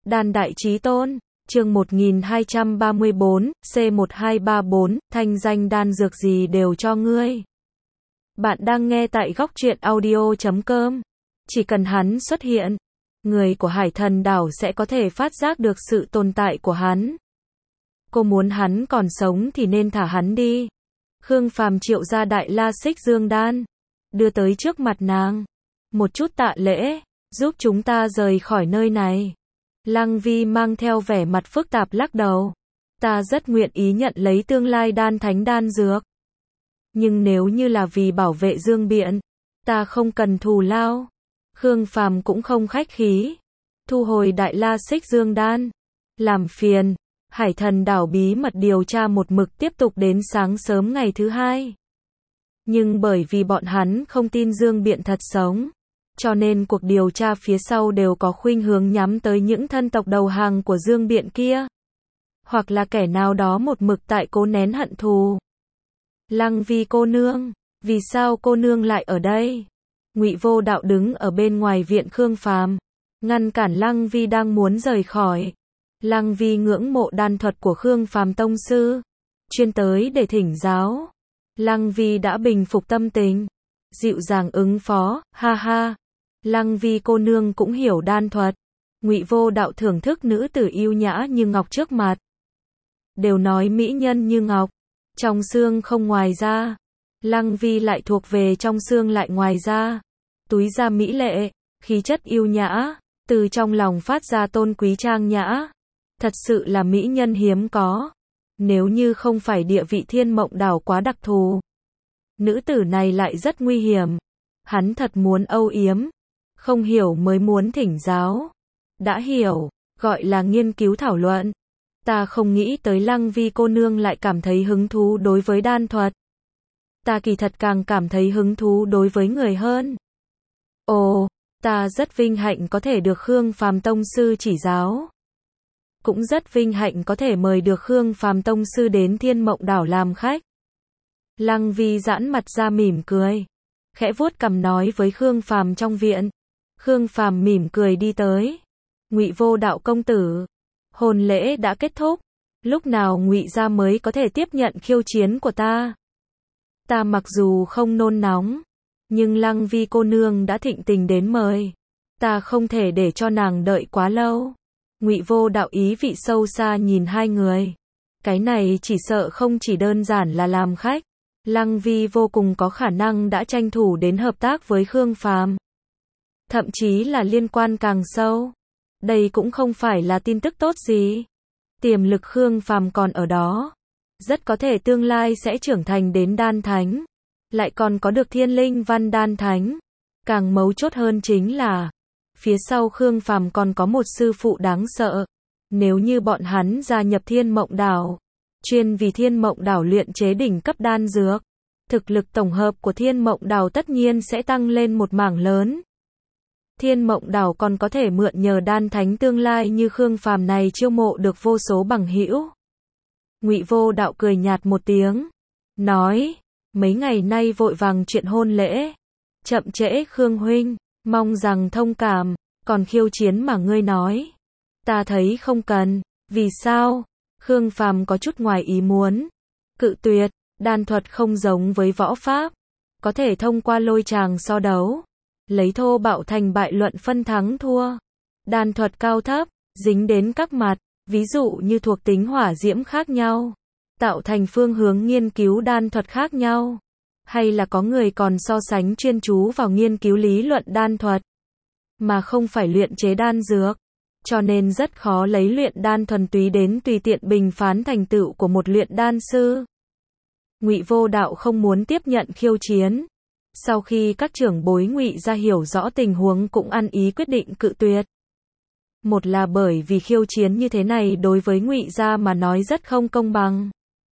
Đan Đại Chí Tôn, chương 1234, C1234, thanh danh đan dược gì đều cho ngươi. Bạn đang nghe tại góc truyện audio.com. Chỉ cần hắn xuất hiện, người của Hải Thần đảo sẽ có thể phát giác được sự tồn tại của hắn. Cô muốn hắn còn sống thì nên thả hắn đi. Khương Phàm triệu ra Đại La Xích Dương Đan, đưa tới trước mặt nàng. Một chút tạ lễ, giúp chúng ta rời khỏi nơi này. Lăng Vi mang theo vẻ mặt phức tạp lắc đầu. Ta rất nguyện ý nhận lấy tương lai đan thánh đan dược. Nhưng nếu như là vì bảo vệ Dương Biện, ta không cần thù lao. Khương Phàm cũng không khách khí. Thu hồi Đại La Xích Dương Đan. Làm phiền. Hải Thần đảo bí mật điều tra một mực tiếp tục đến sáng sớm ngày thứ hai. Nhưng bởi vì bọn hắn không tin Dương Biện thật sống, cho nên cuộc điều tra phía sau đều có khuynh hướng nhắm tới những thân tộc đầu hàng của Dương Biện kia. Hoặc là kẻ nào đó một mực tại cố nén hận thù. Lăng Vi cô nương, vì sao cô nương lại ở đây? Ngụy Vô Đạo đứng ở bên ngoài viện Khương Phàm, ngăn cản Lăng Vi đang muốn rời khỏi. Lăng Vi ngưỡng mộ đan thuật của Khương Phàm tông sư, chuyên tới để thỉnh giáo. Lăng Vi đã bình phục tâm tình, dịu dàng ứng phó, ha ha. Lăng Vi cô nương cũng hiểu đan thuật. Ngụy Vô Đạo thưởng thức nữ tử yêu nhã như ngọc trước mặt. Đều nói mỹ nhân như ngọc, trong xương không ngoài da. Lăng Vi lại thuộc về trong xương lại ngoài da. Túi da mỹ lệ, khí chất yêu nhã, từ trong lòng phát ra tôn quý trang nhã. Thật sự là mỹ nhân hiếm có. Nếu như không phải địa vị Thiên Mộng Đảo quá đặc thù, nữ tử này lại rất nguy hiểm. Hắn thật muốn âu yếm, không hiểu mới muốn thỉnh giáo. Đã hiểu, gọi là nghiên cứu thảo luận. Ta không nghĩ tới Lăng Vi cô nương lại cảm thấy hứng thú đối với đan thuật. Ta kỳ thật càng cảm thấy hứng thú đối với người hơn. Ồ, ta rất vinh hạnh có thể được Khương Phàm tông sư chỉ giáo. Cũng rất vinh hạnh có thể mời được Khương Phàm tông sư đến Thiên Mộng Đảo làm khách. Lăng Vi giãn mặt ra mỉm cười, khẽ vuốt cằm nói với Khương Phàm trong viện. Khương Phàm mỉm cười đi tới. Ngụy Vô Đạo công tử, hôn lễ đã kết thúc, lúc nào Ngụy gia mới có thể tiếp nhận khiêu chiến của ta? Ta mặc dù không nôn nóng, nhưng Lăng Vi cô nương đã thịnh tình đến mời, ta không thể để cho nàng đợi quá lâu. Ngụy Vô Đạo ý vị sâu xa nhìn hai người. Cái này chỉ sợ không chỉ đơn giản là làm khách. Lăng Vi vô cùng có khả năng đã tranh thủ đến hợp tác với Khương Phàm. Thậm chí là liên quan càng sâu. Đây cũng không phải là tin tức tốt gì. Tiềm lực Khương Phàm còn ở đó. Rất có thể tương lai sẽ trưởng thành đến đan thánh. Lại còn có được Thiên Linh Văn đan thánh. Càng mấu chốt hơn chính là phía sau Khương Phàm còn có một sư phụ đáng sợ. Nếu như bọn hắn gia nhập Thiên Mộng Đảo, chuyên vì Thiên Mộng Đảo luyện chế đỉnh cấp đan dược, thực lực tổng hợp của Thiên Mộng Đảo tất nhiên sẽ tăng lên một mảng lớn. Thiên Mộng Đảo còn có thể mượn nhờ đan thánh tương lai như Khương Phàm này chiêu mộ được vô số bằng hữu. Ngụy Vô Đạo cười nhạt một tiếng, nói, mấy ngày nay vội vàng chuyện hôn lễ, chậm trễ Khương huynh, mong rằng thông cảm. Còn khiêu chiến mà ngươi nói, ta thấy không cần. Vì sao? Khương Phàm có chút ngoài ý muốn. Cự tuyệt. Đan thuật không giống với võ pháp, có thể thông qua lôi tràng so đấu, lấy thô bạo thành bại luận phân thắng thua. Đan thuật cao thấp, dính đến các mặt, ví dụ như thuộc tính hỏa diễm khác nhau, tạo thành phương hướng nghiên cứu đan thuật khác nhau. Hay là có người còn so sánh chuyên chú vào nghiên cứu lý luận đan thuật, mà không phải luyện chế đan dược, cho nên rất khó lấy luyện đan thuần túy đến tùy tiện bình phán thành tựu của một luyện đan sư. Ngụy Vô Đạo không muốn tiếp nhận khiêu chiến. Sau khi các trưởng bối Ngụy gia hiểu rõ tình huống cũng ăn ý quyết định cự tuyệt. Một là bởi vì khiêu chiến như thế này đối với Ngụy gia mà nói rất không công bằng.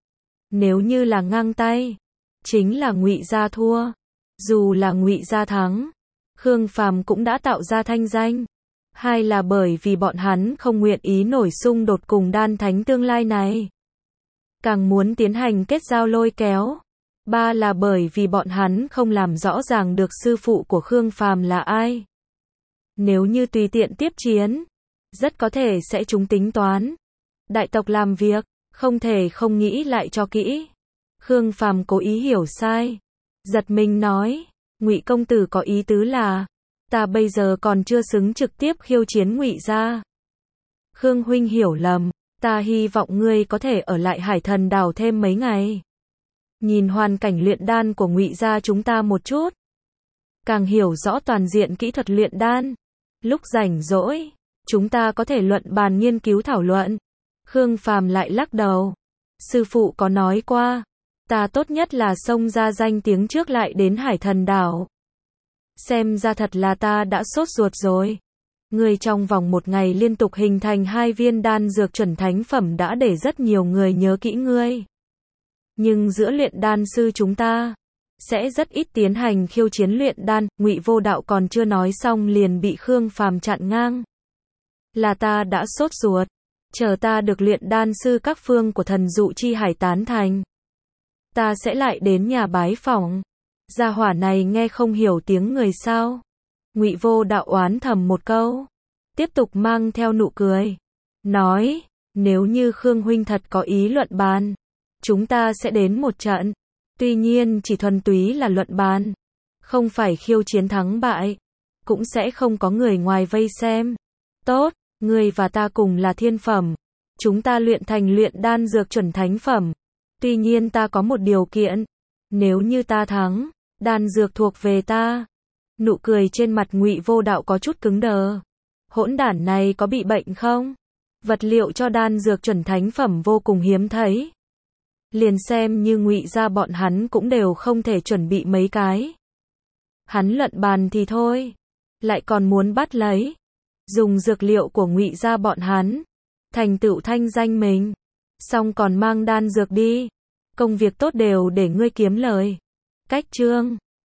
Nếu như là ngang tay, chính là Ngụy gia thua. Dù là Ngụy gia thắng, Khương Phàm cũng đã tạo ra thanh danh. Hai là bởi vì bọn hắn không nguyện ý nổi xung đột cùng đan thánh tương lai này, càng muốn tiến hành kết giao lôi kéo. Ba là bởi vì bọn hắn không làm rõ ràng được sư phụ của Khương Phàm là ai. Nếu như tùy tiện tiếp chiến, rất có thể sẽ trúng tính toán. Đại tộc làm việc, không thể không nghĩ lại cho kỹ. Khương Phàm cố ý hiểu sai, giật mình nói, Ngụy công tử có ý tứ là, ta bây giờ còn chưa xứng trực tiếp khiêu chiến Ngụy gia. Khương huynh hiểu lầm, ta hy vọng ngươi có thể ở lại Hải Thần đảo thêm mấy ngày. Nhìn hoàn cảnh luyện đan của Ngụy gia chúng ta một chút. Càng hiểu rõ toàn diện kỹ thuật luyện đan. Lúc rảnh rỗi, chúng ta có thể luận bàn nghiên cứu thảo luận. Khương Phàm lại lắc đầu. Sư phụ có nói qua, ta tốt nhất là xông ra danh tiếng trước lại đến Hải Thần đảo. Xem ra thật là ta đã sốt ruột rồi. Ngươi trong vòng một ngày liên tục hình thành 2 viên đan dược chuẩn thánh phẩm đã để rất nhiều người nhớ kỹ ngươi. Nhưng giữa luyện đan sư chúng ta sẽ rất ít tiến hành khiêu chiến luyện đan. Ngụy Vô Đạo còn chưa nói xong liền bị Khương Phàm chặn ngang. Là ta đã sốt ruột, chờ ta được luyện đan sư các phương của Thần Dụ Chi Hải tán thành, ta sẽ lại đến nhà bái phỏng. Gia hỏa này nghe không hiểu tiếng người sao? Ngụy Vô Đạo oán thầm một câu, tiếp tục mang theo nụ cười, nói, nếu như Khương huynh thật có ý luận bàn, chúng ta sẽ đến một trận. Tuy nhiên chỉ thuần túy là luận bàn, không phải khiêu chiến thắng bại, cũng sẽ không có người ngoài vây xem. Tốt, ngươi và ta cùng là thiên phẩm, chúng ta luyện thành luyện đan dược chuẩn thánh phẩm. Tuy nhiên ta có một điều kiện, nếu như ta thắng, đan dược thuộc về ta. Nụ cười trên mặt Ngụy Vô Đạo có chút cứng đờ. Hỗn đản này có bị bệnh không? Vật liệu cho đan dược chuẩn thánh phẩm vô cùng hiếm thấy. Liền xem như Ngụy gia bọn hắn cũng đều không thể chuẩn bị mấy cái. Hắn luận bàn thì thôi, lại còn muốn bắt lấy, dùng dược liệu của Ngụy gia bọn hắn, thành tựu thanh danh mình, xong còn mang đan dược đi. Công việc tốt đều để ngươi kiếm lời. Cách chương